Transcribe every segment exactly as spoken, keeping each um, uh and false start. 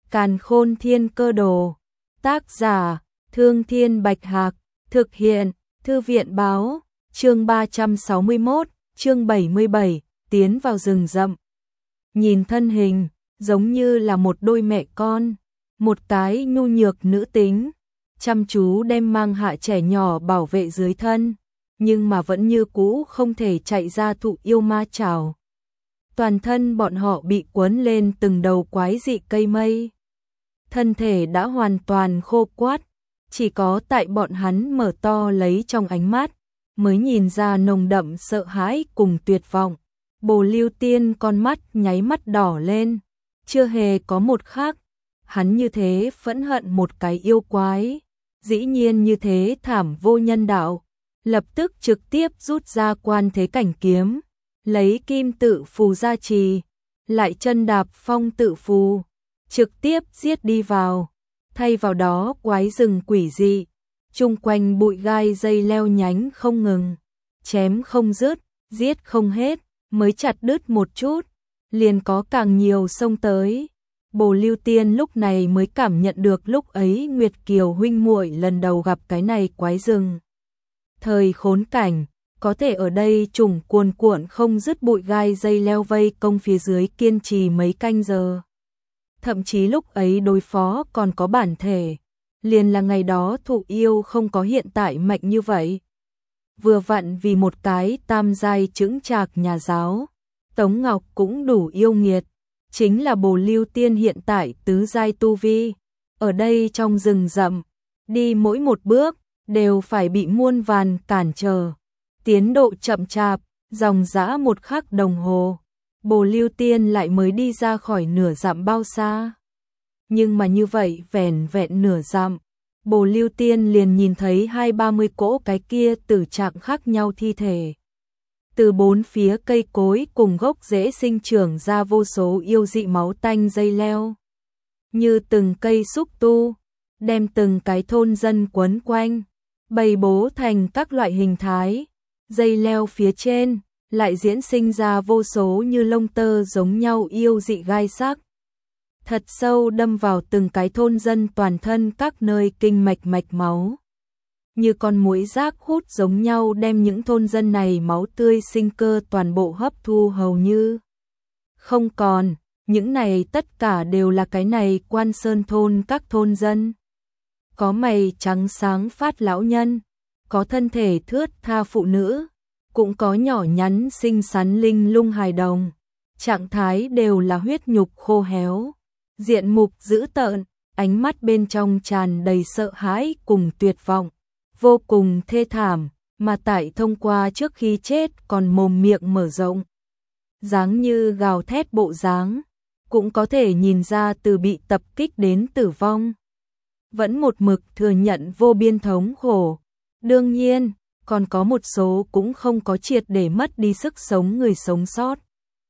Càn Khôn Thiên Cơ Đồ. Tác giả: Thương Thiên Bạch Hạc. Thực hiện: Thư viện báo. Chương ba trăm sáu mươi mốt, chương bảy mươi bảy, tiến vào rừng rậm. Nhìn thân hình, giống như là một đôi mẹ con, một cái nhu nhược nữ tính, chăm chú đem mang hạ trẻ nhỏ bảo vệ dưới thân, nhưng mà vẫn như cũ không thể chạy ra thụ yêu ma chảo. Toàn thân bọn họ bị quấn lên từng đầu quái dị cây mây. Thân thể đã hoàn toàn khô quắt, chỉ có tại bọn hắn mở to lấy trong ánh mắt, mới nhìn ra nồng đậm sợ hãi cùng tuyệt vọng. Bồ Lưu Tiên con mắt nháy mắt đỏ lên, chưa hề có một khắc, hắn như thế phẫn hận một cái yêu quái, dĩ nhiên như thế thảm vô nhân đạo, lập tức trực tiếp rút ra quan thế cảnh kiếm, lấy kim tự phù gia trì, lại chân đạp phong tự phù, trực tiếp giết đi vào, thay vào đó quái rừng quỷ dị, chung quanh bụi gai dây leo nhánh không ngừng, chém không dứt, giết không hết, mới chặt đứt một chút, liền có càng nhiều xông tới. Bồ Lưu Tiên lúc này mới cảm nhận được lúc ấy Nguyệt Kiều huynh muội lần đầu gặp cái này quái rừng. Thời khốn cảnh, có thể ở đây trùng cuồn cuộn không dứt bụi gai dây leo vây công phía dưới kiên trì mấy canh giờ. Thậm chí lúc ấy đối phó còn có bản thể, liền là ngày đó thụ yêu không có hiện tại mạnh như vậy. Vừa vặn vì một cái tam giai chững chạc nhà giáo, Tống Ngọc cũng đủ yêu nghiệt, chính là Bồ Lưu Tiên hiện tại tứ giai tu vi, ở đây trong rừng rậm, đi mỗi một bước đều phải bị muôn vàn cản trở, tiến độ chậm chạp, dòng dã một khắc đồng hồ, Bồ Lưu Tiên lại mới đi ra khỏi nửa dặm bao xa. Nhưng mà như vậy vẻn vẹn nửa dặm, Bồ Lưu Tiên liền nhìn thấy hai ba mươi cỗ cái kia tử trạng khác nhau thi thể. Từ bốn phía cây cối cùng gốc rễ sinh trưởng ra vô số yêu dị máu tanh dây leo. Như từng cây xúc tu, đem từng cái thôn dân quấn quanh, bày bố thành các loại hình thái. Dây leo phía trên, lại diễn sinh ra vô số như lông tơ giống nhau yêu dị gai sắc. Thật sâu đâm vào từng cái thôn dân toàn thân các nơi kinh mạch mạch máu. Như con muỗi rác hút giống nhau đem những thôn dân này máu tươi sinh cơ toàn bộ hấp thu hầu như không còn, những này tất cả đều là cái này Quan Sơn thôn các thôn dân. Có mày trắng sáng phát lão nhân, có thân thể thướt tha phụ nữ, cũng có nhỏ nhắn xinh xắn linh lung hài đồng, trạng thái đều là huyết nhục khô héo, diện mục dữ tợn, ánh mắt bên trong tràn đầy sợ hãi cùng tuyệt vọng, vô cùng thê thảm, mà tại thông qua trước khi chết còn mồm miệng mở rộng, dáng như gào thét bộ dáng, cũng có thể nhìn ra từ bị tập kích đến tử vong, vẫn một mực thừa nhận vô biên thống khổ. Đương nhiên, còn có một số cũng không có triệt để mất đi sức sống người sống sót.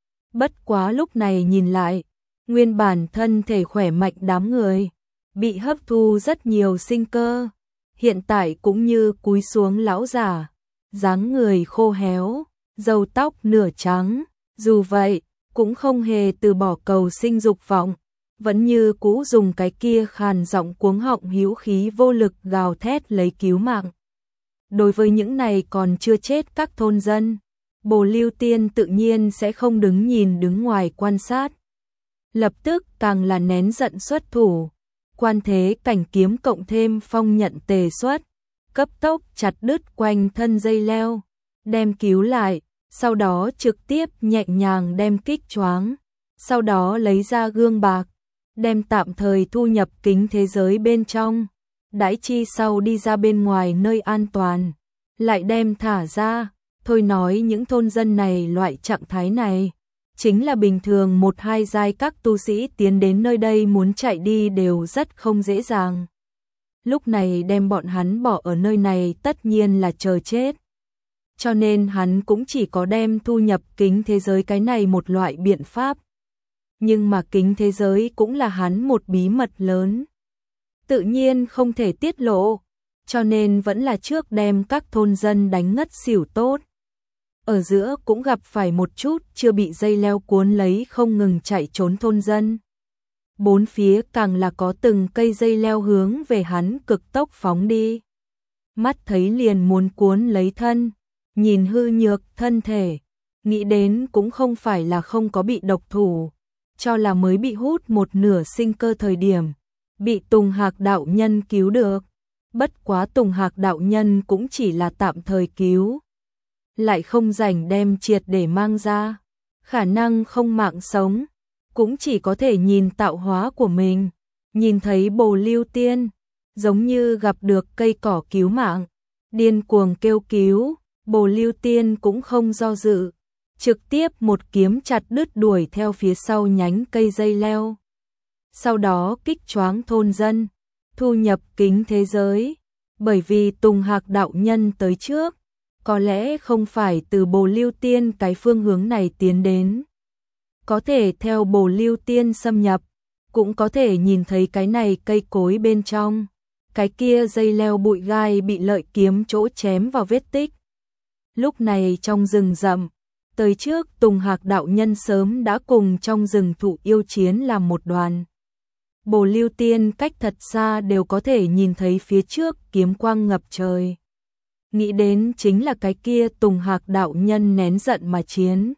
Bất quá lúc này nhìn lại, nguyên bản thân thể khỏe mạnh đám người, bị hấp thu rất nhiều sinh cơ, hiện tại cũng như cúi xuống lão già, dáng người khô héo, râu tóc nửa trắng, dù vậy, cũng không hề từ bỏ cầu sinh dục vọng, vẫn như cũ dùng cái kia khàn giọng cuống họng hữu khí vô lực gào thét lấy cứu mạng. Đối với những này còn chưa chết các thôn dân, Bồ Lưu Tiên tự nhiên sẽ không đứng nhìn đứng ngoài quan sát. Lập tức càng là nén giận xuất thủ, quan thế cảnh kiếm cộng thêm phong nhận tề xuất, cấp tốc chặt đứt quanh thân dây leo, đem cứu lại, sau đó trực tiếp nhẹ nhàng đem kích choáng, sau đó lấy ra gương bạc, đem tạm thời thu nhập kính thế giới bên trong. Đãi chi sau đi ra bên ngoài nơi an toàn, lại đem thả ra, thôi nói những thôn dân này loại trạng thái này, chính là bình thường một hai giai các tu sĩ tiến đến nơi đây muốn chạy đi đều rất không dễ dàng. Lúc này đem bọn hắn bỏ ở nơi này tất nhiên là chờ chết. Cho nên hắn cũng chỉ có đem thu nhập kính thế giới cái này một loại biện pháp. Nhưng mà kính thế giới cũng là hắn một bí mật lớn, tự nhiên không thể tiết lộ, cho nên vẫn là trước đem các thôn dân đánh ngất xỉu tốt. Ở giữa cũng gặp phải một chút chưa bị dây leo cuốn lấy không ngừng chạy trốn thôn dân. bốn phía càng là có từng cây dây leo hướng về hắn cực tốc phóng đi. Mắt thấy liền muốn cuốn lấy thân, nhìn hư nhược thân thể, nghĩ đến cũng không phải là không có bị độc thủ, cho là mới bị hút một nửa sinh cơ thời điểm, bị Tùng Hạc đạo nhân cứu được. Bất quá Tùng Hạc đạo nhân cũng chỉ là tạm thời cứu, lại không rảnh đem triệt để mang ra, khả năng không mạng sống, cũng chỉ có thể nhìn tạo hóa của mình, nhìn thấy Bồ Lưu Tiên, giống như gặp được cây cỏ cứu mạng, điên cuồng kêu cứu, Bồ Lưu Tiên cũng không do dự, trực tiếp một kiếm chặt đứt đuổi theo phía sau nhánh cây dây leo. Sau đó kích choáng thôn dân, thu nhập kính thế giới, bởi vì Tùng Hạc đạo nhân tới trước, có lẽ không phải từ Bồ Lưu Tiên cái phương hướng này tiến đến. Có thể theo Bồ Lưu Tiên xâm nhập, cũng có thể nhìn thấy cái này cây cối bên trong, cái kia dây leo bụi gai bị lợi kiếm chỗ chém vào vết tích. Lúc này trong rừng rậm, tới trước Tùng Hạc đạo nhân sớm đã cùng trong rừng thụ yêu chiến làm một đoàn. Bồ Lưu Tiên cách thật xa đều có thể nhìn thấy phía trước kiếm quang ngập trời. Nghĩ đến chính là cái kia Tùng Hạc đạo nhân nén giận mà chiến.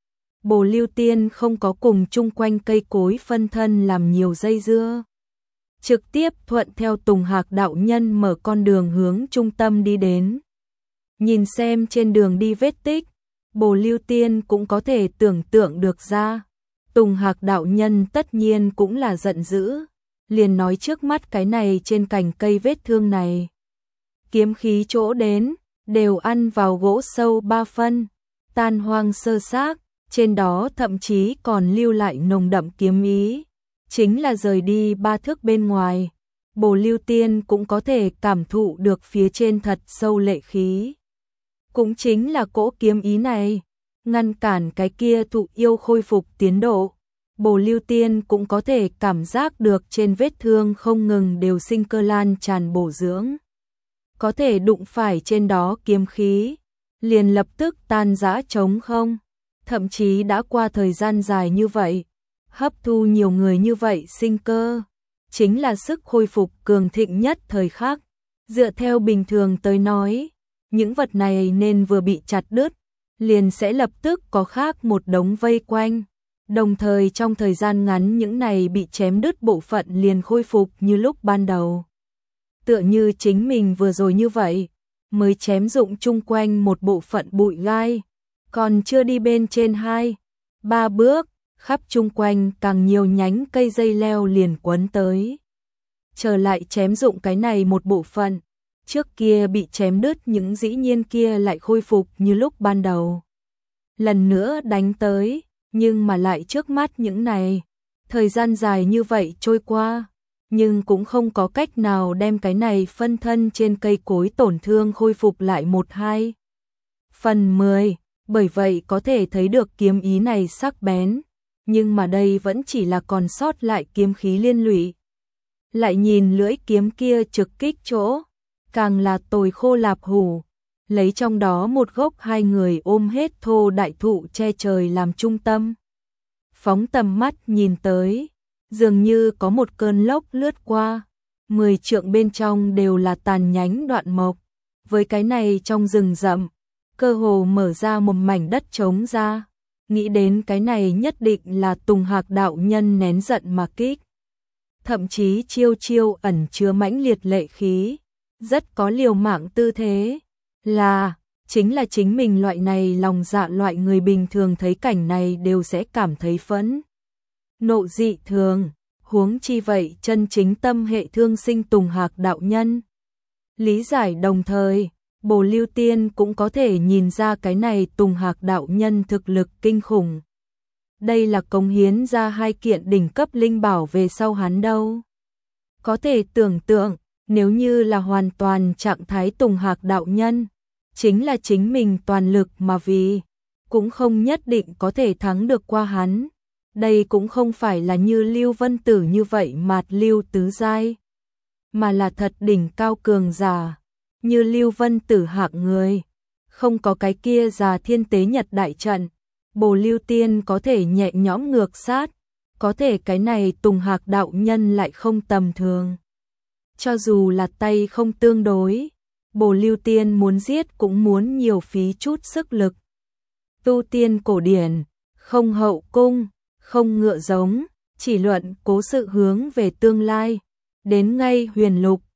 Bồ Lưu Tiên không có cùng chung quanh cây cối phân thân làm nhiều dây dưa. Trực tiếp thuận theo Tùng Hạc đạo nhân mở con đường hướng trung tâm đi đến. Nhìn xem trên đường đi vết tích, Bồ Lưu Tiên cũng có thể tưởng tượng được ra. Tùng Hạc đạo nhân tất nhiên cũng là giận dữ, liền nói trước mắt cái này trên cành cây vết thương này. Kiếm khí chỗ đến, đều ăn vào gỗ sâu ba phân, tan hoang sơ xác, trên đó thậm chí còn lưu lại nồng đậm kiếm ý. Chính là rời đi ba thước bên ngoài, Bồ Lưu Tiên cũng có thể cảm thụ được phía trên thật sâu lệ khí. Cũng chính là cỗ kiếm ý này, ngăn cản cái kia thụ yêu khôi phục tiến độ. Bồ Lưu Tiên cũng có thể cảm giác được trên vết thương không ngừng đều sinh cơ lan tràn bổ dưỡng. Có thể đụng phải trên đó kiếm khí, liền lập tức tan rã trống không. Thậm chí đã qua thời gian dài như vậy, hấp thu nhiều người như vậy sinh cơ, chính là sức khôi phục cường thịnh nhất thời khắc. Dựa theo bình thường tới nói, những vật này nên vừa bị chặt đứt, liền sẽ lập tức có khác một đống vây quanh. Đồng thời trong thời gian ngắn những này bị chém đứt bộ phận liền khôi phục như lúc ban đầu. Tựa như chính mình vừa rồi như vậy, mới chém dụng chung quanh một bộ phận bụi gai, còn chưa đi bên trên hai, ba bước, khắp chung quanh càng nhiều nhánh cây dây leo liền quấn tới. Trở lại chém dụng cái này một bộ phận, trước kia bị chém đứt những dĩ nhiên kia lại khôi phục như lúc ban đầu. Lần nữa đánh tới, nhưng mà lại trước mắt những này, thời gian dài như vậy trôi qua, nhưng cũng không có cách nào đem cái này phân thân trên cây cối tổn thương khôi phục lại một hai phần mười, bởi vậy có thể thấy được kiếm ý này sắc bén, nhưng mà đây vẫn chỉ là còn sót lại kiếm khí liên lụy. Lại nhìn lưỡi kiếm kia trực kích chỗ, càng là tồi khô lạp hủ, lấy trong đó một gốc hai người ôm hết thô đại thụ che trời làm trung tâm. Phóng tầm mắt nhìn tới, dường như có một cơn lốc lướt qua, mười trượng bên trong đều là tàn nhánh đoạn mộc, với cái này trong rừng rậm, cơ hồ mở ra một mảnh đất trống ra, nghĩ đến cái này nhất định là Tùng Hạc đạo nhân nén giận mà kích. Thậm chí chiêu chiêu ẩn chứa mãnh liệt lệ khí, rất có liều mạng tư thế, là, chính là chính mình loại này lòng dạ loại người bình thường thấy cảnh này đều sẽ cảm thấy phẫn nộ dị thường, huống chi vậy chân chính tâm hệ thương sinh Tùng Hạc đạo nhân. Lý giải đồng thời, Bồ Lưu Tiên cũng có thể nhìn ra cái này Tùng Hạc đạo nhân thực lực kinh khủng. Đây là cống hiến ra hai kiện đỉnh cấp linh bảo về sau hắn đâu. Có thể tưởng tượng, nếu như là hoàn toàn trạng thái Tùng Hạc đạo nhân, chính là chính mình toàn lực mà vì, cũng không nhất định có thể thắng được qua hắn. Đây cũng không phải là như Lưu Vân Tử như vậy mạt lưu tứ giai, mà là thật đỉnh cao cường giả, như Lưu Vân Tử hạng người, không có cái kia già thiên tế nhật đại trận, Bồ Lưu Tiên có thể nhẹ nhõm ngược sát, có thể cái này Tùng Hạc đạo nhân lại không tầm thường. Cho dù là tay không tương đối, Bồ Lưu Tiên muốn giết cũng muốn nhiều phí chút sức lực. Tu tiên cổ điển, không hậu cung, không ngựa giống, chỉ luận cố sự hướng về tương lai. Đến ngay huyền lục,